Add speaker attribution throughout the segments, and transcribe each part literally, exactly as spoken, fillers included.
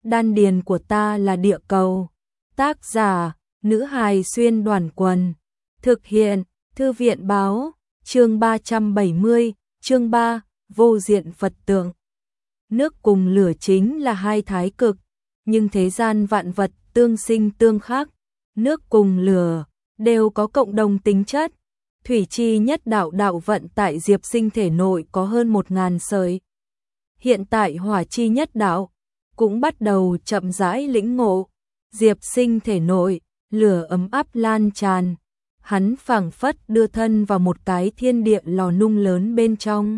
Speaker 1: Đan điền của ta là địa cầu. Tác giả, nữ hài xuyên đoàn quần. Thực hiện, thư viện báo, chương ba trăm bảy mươi, chương ba, vô diện Phật tượng. Nước cùng lửa chính là hai thái cực, nhưng thế gian vạn vật tương sinh tương khắc. Nước cùng lửa đều có cộng đồng tính chất. Thủy chi nhất đạo đạo vận tại Diệp Sinh thể nội có hơn một ngàn sợi. Hiện tại hỏa chi nhất đạo cũng bắt đầu chậm rãi lĩnh ngộ. Diệp Sinh thể nội, lửa ấm áp lan tràn. Hắn phảng phất đưa thân vào một cái thiên địa lò nung lớn bên trong.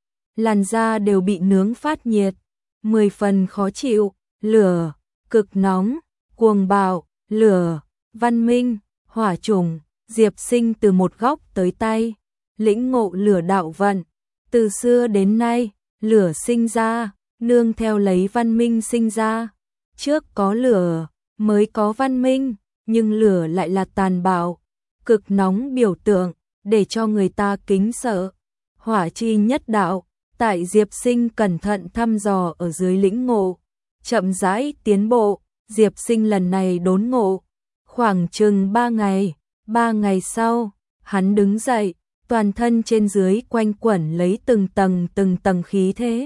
Speaker 1: Làn da đều bị nướng phát nhiệt, mười phần khó chịu. Lửa, cực nóng, cuồng bạo, lửa, văn minh, hỏa chủng. Diệp Sinh từ một góc tới tay, lĩnh ngộ lửa đạo vận. Từ xưa đến nay, lửa sinh ra, nương theo lấy văn minh sinh ra. Trước có lửa, mới có văn minh, nhưng lửa lại là tàn bạo, cực nóng biểu tượng, để cho người ta kính sợ. Hỏa chi nhất đạo, tại Diệp Sinh cẩn thận thăm dò ở dưới lĩnh ngộ, chậm rãi tiến bộ. Diệp Sinh lần này đốn ngộ, khoảng chừng ba ngày. Ba ngày sau, hắn đứng dậy, toàn thân trên dưới quanh quẩn lấy từng tầng từng tầng khí thế.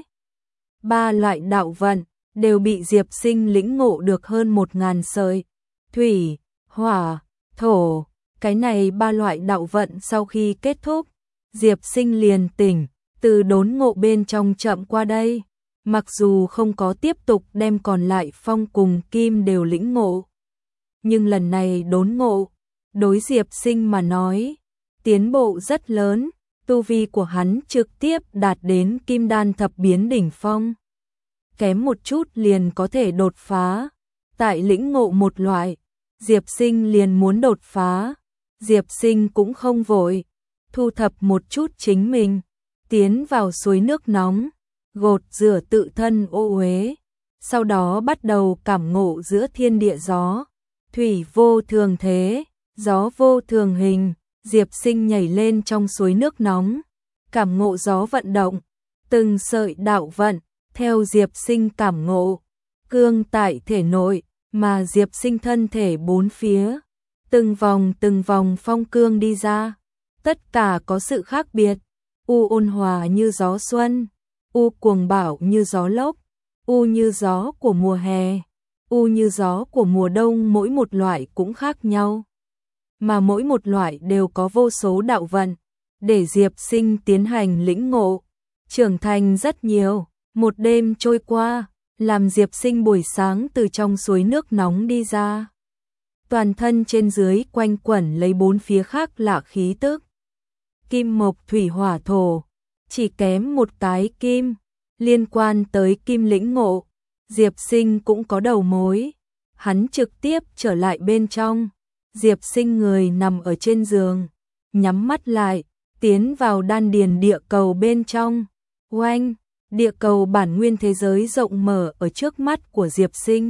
Speaker 1: Ba loại đạo vận đều bị Diệp Sinh lĩnh ngộ được hơn một ngàn sợi. Thủy, hỏa, thổ, cái này ba loại đạo vận sau khi kết thúc, Diệp Sinh liền tỉnh, từ đốn ngộ bên trong chậm qua đây. Mặc dù không có tiếp tục đem còn lại phong cùng kim đều lĩnh ngộ, nhưng lần này đốn ngộ, đối Diệp Sinh mà nói, tiến bộ rất lớn. Tu vi của hắn trực tiếp đạt đến kim đan thập biến đỉnh phong. Kém một chút liền có thể đột phá. Tại lĩnh ngộ một loại, Diệp Sinh liền muốn đột phá. Diệp Sinh cũng không vội, thu thập một chút chính mình, tiến vào suối nước nóng, gột rửa tự thân ô uế. Sau đó bắt đầu cảm ngộ giữa thiên địa gió. Thủy vô thường thế, gió vô thường hình. Diệp Sinh nhảy lên trong suối nước nóng, cảm ngộ gió vận động, từng sợi đạo vận, theo Diệp Sinh cảm ngộ, cương tại thể nội, mà Diệp Sinh thân thể bốn phía, từng vòng từng vòng phong cương đi ra, tất cả có sự khác biệt, u ôn hòa như gió xuân, u cuồng bạo như gió lốc, u như gió của mùa hè, u như gió của mùa đông, mỗi một loại cũng khác nhau. Mà mỗi một loại đều có vô số đạo vận, để Diệp Sinh tiến hành lĩnh ngộ, trưởng thành rất nhiều. Một đêm trôi qua, làm Diệp Sinh buổi sáng từ trong suối nước nóng đi ra. Toàn thân trên dưới quanh quẩn lấy bốn phía khác lạ khí tức. Kim mộc thủy hỏa thổ, chỉ kém một cái kim, liên quan tới kim lĩnh ngộ. Diệp Sinh cũng có đầu mối, hắn trực tiếp trở lại bên trong. Diệp Sinh người nằm ở trên giường, nhắm mắt lại, tiến vào đan điền địa cầu bên trong. Oanh, địa cầu bản nguyên thế giới rộng mở ở trước mắt của Diệp Sinh.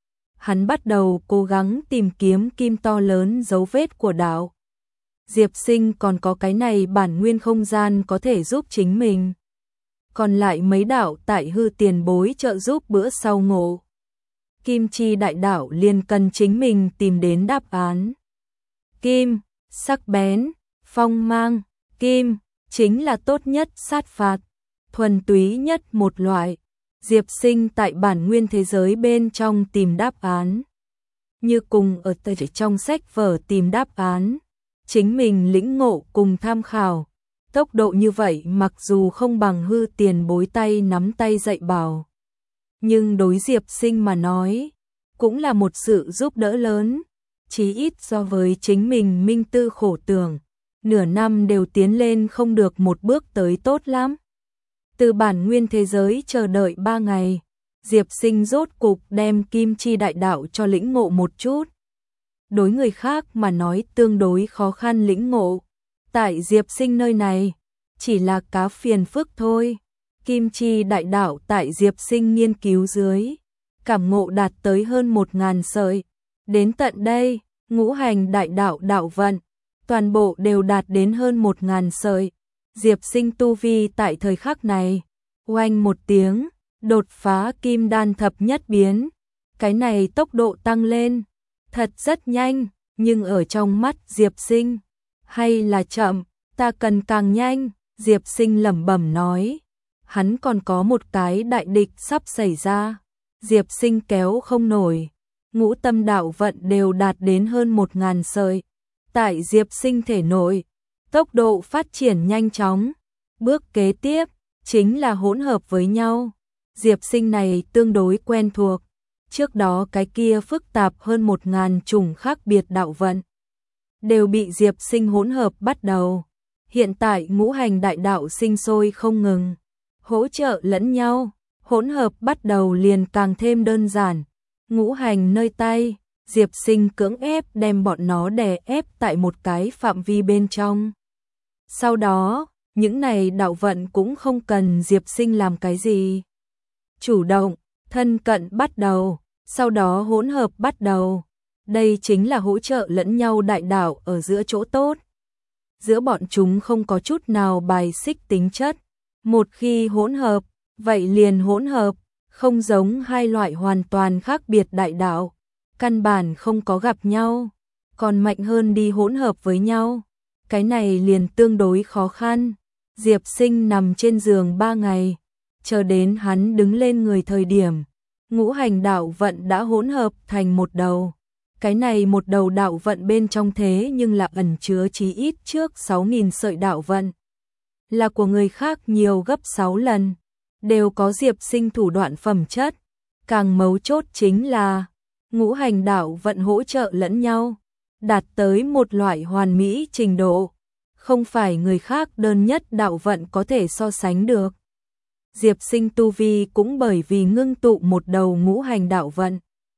Speaker 1: Hắn bắt đầu cố gắng tìm kiếm kim to lớn dấu vết của đạo. Diệp Sinh còn có cái này bản nguyên không gian có thể giúp chính mình. Còn lại mấy đạo tại hư tiền bối trợ giúp bữa sau ngộ. Kim chi đại đạo liền cần chính mình tìm đến đáp án. Kim, sắc bén, phong mang, kim, chính là tốt nhất sát phạt, thuần túy nhất một loại. Diệp Sinh tại bản nguyên thế giới bên trong tìm đáp án. Như cùng ở trong sách vở tìm đáp án, chính mình lĩnh ngộ cùng tham khảo. Tốc độ như vậy mặc dù không bằng hư tiền bối tay nắm tay dạy bảo, nhưng đối Diệp Sinh mà nói, cũng là một sự giúp đỡ lớn, chí ít so với chính mình minh tư khổ tưởng, nửa năm đều tiến lên không được một bước tới tốt lắm. Từ bản nguyên thế giới chờ đợi ba ngày, Diệp Sinh rốt cục đem kim chi đại đạo cho lĩnh ngộ một chút. Đối người khác mà nói tương đối khó khăn lĩnh ngộ, tại Diệp Sinh nơi này, chỉ là cá phiền phức thôi. Kim chi đại đạo tại Diệp Sinh nghiên cứu dưới, cảm ngộ đạt tới hơn một ngàn sợi. Đến tận đây, ngũ hành đại đạo đạo vận, toàn bộ đều đạt đến hơn một ngàn sợi. Diệp Sinh tu vi tại thời khắc này, oanh một tiếng, đột phá kim đan thập nhất biến, Cái này tốc độ tăng lên, thật rất nhanh, nhưng ở trong mắt Diệp Sinh, hay là chậm, ta cần càng nhanh, Diệp Sinh lẩm bẩm nói. Hắn còn có một cái đại địch sắp xảy ra, Diệp Sinh kéo không nổi, ngũ tâm đạo vận đều đạt đến hơn một ngàn sợi. Tại Diệp Sinh thể nội, tốc độ phát triển nhanh chóng, bước kế tiếp chính là hỗn hợp với nhau. Diệp Sinh này tương đối quen thuộc, trước đó cái kia phức tạp hơn một ngàn chủng khác biệt đạo vận đều bị Diệp Sinh hỗn hợp bắt đầu. Hiện tại ngũ hành đại đạo sinh sôi không ngừng, hỗ trợ lẫn nhau, hỗn hợp bắt đầu liền càng thêm đơn giản. Ngũ hành nơi tay, Diệp Sinh cưỡng ép đem bọn nó đè ép tại một cái phạm vi bên trong. Sau đó, những này đạo vận cũng không cần Diệp Sinh làm cái gì. Chủ động, thân cận bắt đầu, sau đó hỗn hợp bắt đầu. Đây chính là hỗ trợ lẫn nhau đại đạo ở giữa chỗ tốt. Giữa bọn chúng không có chút nào bài xích tính chất. Một khi hỗn hợp, vậy liền hỗn hợp, không giống hai loại hoàn toàn khác biệt đại đạo. Căn bản không có gặp nhau, còn mạnh hơn đi hỗn hợp với nhau. Cái này liền tương đối khó khăn. Diệp Sinh nằm trên giường ba ngày, chờ đến hắn đứng lên người thời điểm, ngũ hành đạo vận đã hỗn hợp thành một đầu. Cái này một đầu đạo vận bên trong thế nhưng là ẩn chứa chí ít trước sáu nghìn sợi đạo vận. Là của người khác nhiều gấp sáu lần, đều có Diệp Sinh thủ đoạn phẩm chất. Càng mấu chốt chính là ngũ hành đạo vận hỗ trợ lẫn nhau, đạt tới một loại hoàn mỹ trình độ, không phải người khác đơn nhất đạo vận có thể so sánh được. Diệp Sinh tu vi cũng bởi vì ngưng tụ một đầu ngũ hành đạo vận,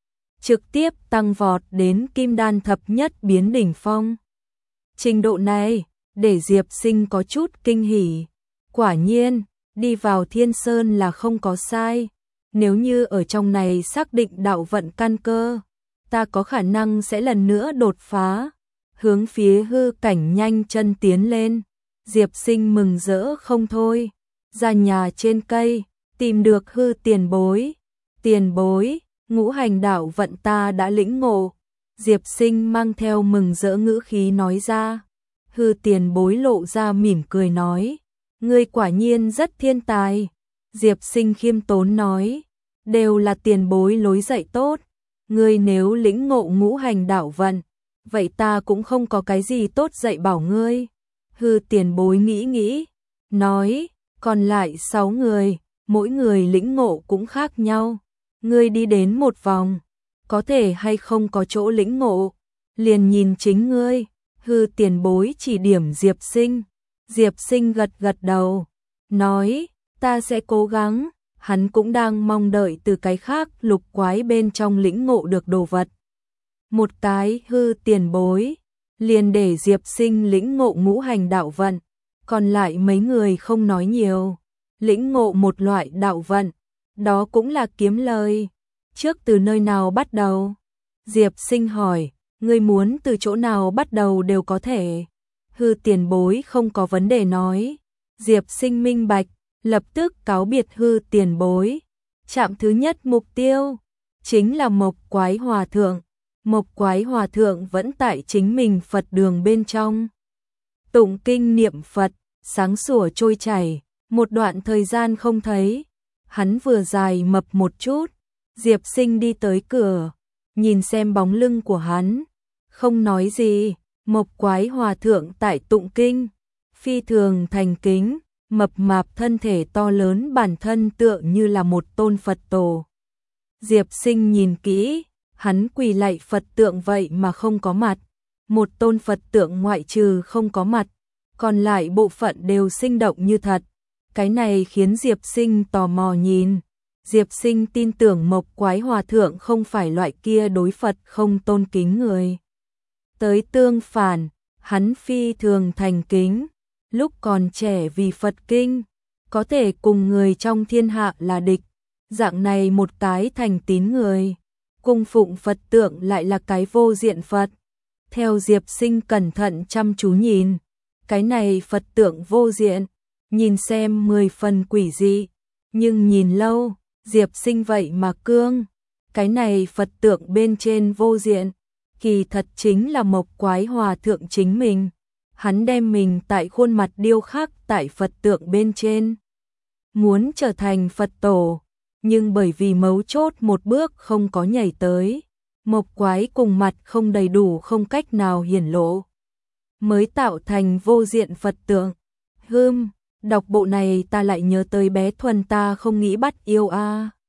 Speaker 1: trực tiếp tăng vọt đến kim đan thập nhất biến đỉnh phong. Trình độ này, để Diệp Sinh có chút kinh hỉ. Quả nhiên, đi vào Thiên Sơn là không có sai. Nếu như ở trong này xác định đạo vận căn cơ, ta có khả năng sẽ lần nữa đột phá, hướng phía hư cảnh nhanh chân tiến lên. Diệp Sinh mừng rỡ không thôi, ra nhà trên cây, tìm được hư tiền bối. Tiền bối, ngũ hành đạo vận ta đã lĩnh ngộ. Diệp Sinh mang theo mừng rỡ ngữ khí nói ra. Hư tiền bối lộ ra mỉm cười nói, ngươi quả nhiên rất thiên tài. Diệp Sinh khiêm tốn nói, đều là tiền bối lối dạy tốt. Ngươi nếu lĩnh ngộ ngũ hành đạo vận, vậy ta cũng không có cái gì tốt dạy bảo ngươi. Hư tiền bối nghĩ nghĩ, nói, còn lại sáu người, mỗi người lĩnh ngộ cũng khác nhau. Ngươi đi đến một vòng, có thể hay không có chỗ lĩnh ngộ, liền nhìn chính ngươi. Hư tiền bối chỉ điểm Diệp Sinh. Diệp Sinh gật gật đầu, nói, ta sẽ cố gắng. Hắn cũng đang mong đợi từ cái khác lục quái bên trong lĩnh ngộ được đồ vật. Một cái hư tiền bối, liền để Diệp Sinh lĩnh ngộ ngũ hành đạo vận, còn lại mấy người không nói nhiều, lĩnh ngộ một loại đạo vận, đó cũng là kiếm lời. Trước từ nơi nào bắt đầu? Diệp Sinh hỏi, ngươi muốn từ chỗ nào bắt đầu đều có thể. Hư tiền bối không có vấn đề nói. Diệp Sinh minh bạch, lập tức cáo biệt hư tiền bối. Trạm thứ nhất mục tiêu chính là Mộc Quái Hòa Thượng. Mộc Quái Hòa Thượng vẫn tại chính mình Phật đường bên trong, tụng kinh niệm Phật, sáng sủa trôi chảy. Một đoạn thời gian không thấy, hắn vừa dài mập một chút. Diệp Sinh đi tới cửa, nhìn xem bóng lưng của hắn, không nói gì. Mộc Quái Hòa Thượng tại tụng kinh, phi thường thành kính, mập mạp thân thể to lớn, bản thân tựa như là một tôn Phật tổ. Diệp Sinh nhìn kỹ, hắn quỳ lạy Phật tượng vậy mà không có mặt. Một tôn Phật tượng ngoại trừ không có mặt, còn lại bộ phận đều sinh động như thật. Cái này khiến Diệp Sinh tò mò nhìn. Diệp Sinh tin tưởng Mộc Quái Hòa Thượng không phải loại kia đối Phật không tôn kính người. Tới tương phản, hắn phi thường thành kính, lúc còn trẻ vì Phật kinh, có thể cùng người trong thiên hạ là địch. Dạng này một cái thành tín người, cung phụng Phật tượng lại là cái vô diện Phật. Theo Diệp Sinh cẩn thận chăm chú nhìn, cái này Phật tượng vô diện, nhìn xem mười phần quỷ dị, nhưng nhìn lâu, Diệp Sinh vậy mà cương. cái này Phật tượng bên trên vô diện, kỳ thật chính là Mộc Quái Hòa thượng chính mình. Hắn đem mình tại khuôn mặt điêu khắc tại Phật tượng bên trên, muốn trở thành Phật tổ, nhưng bởi vì mấu chốt một bước không có nhảy tới, Mộc Quái cùng mặt không đầy đủ không cách nào hiển lộ, mới tạo thành vô diện Phật tượng. Hưm, đọc bộ này ta lại nhớ tới bé Thuần ta không nghĩ bắt yêu a. À.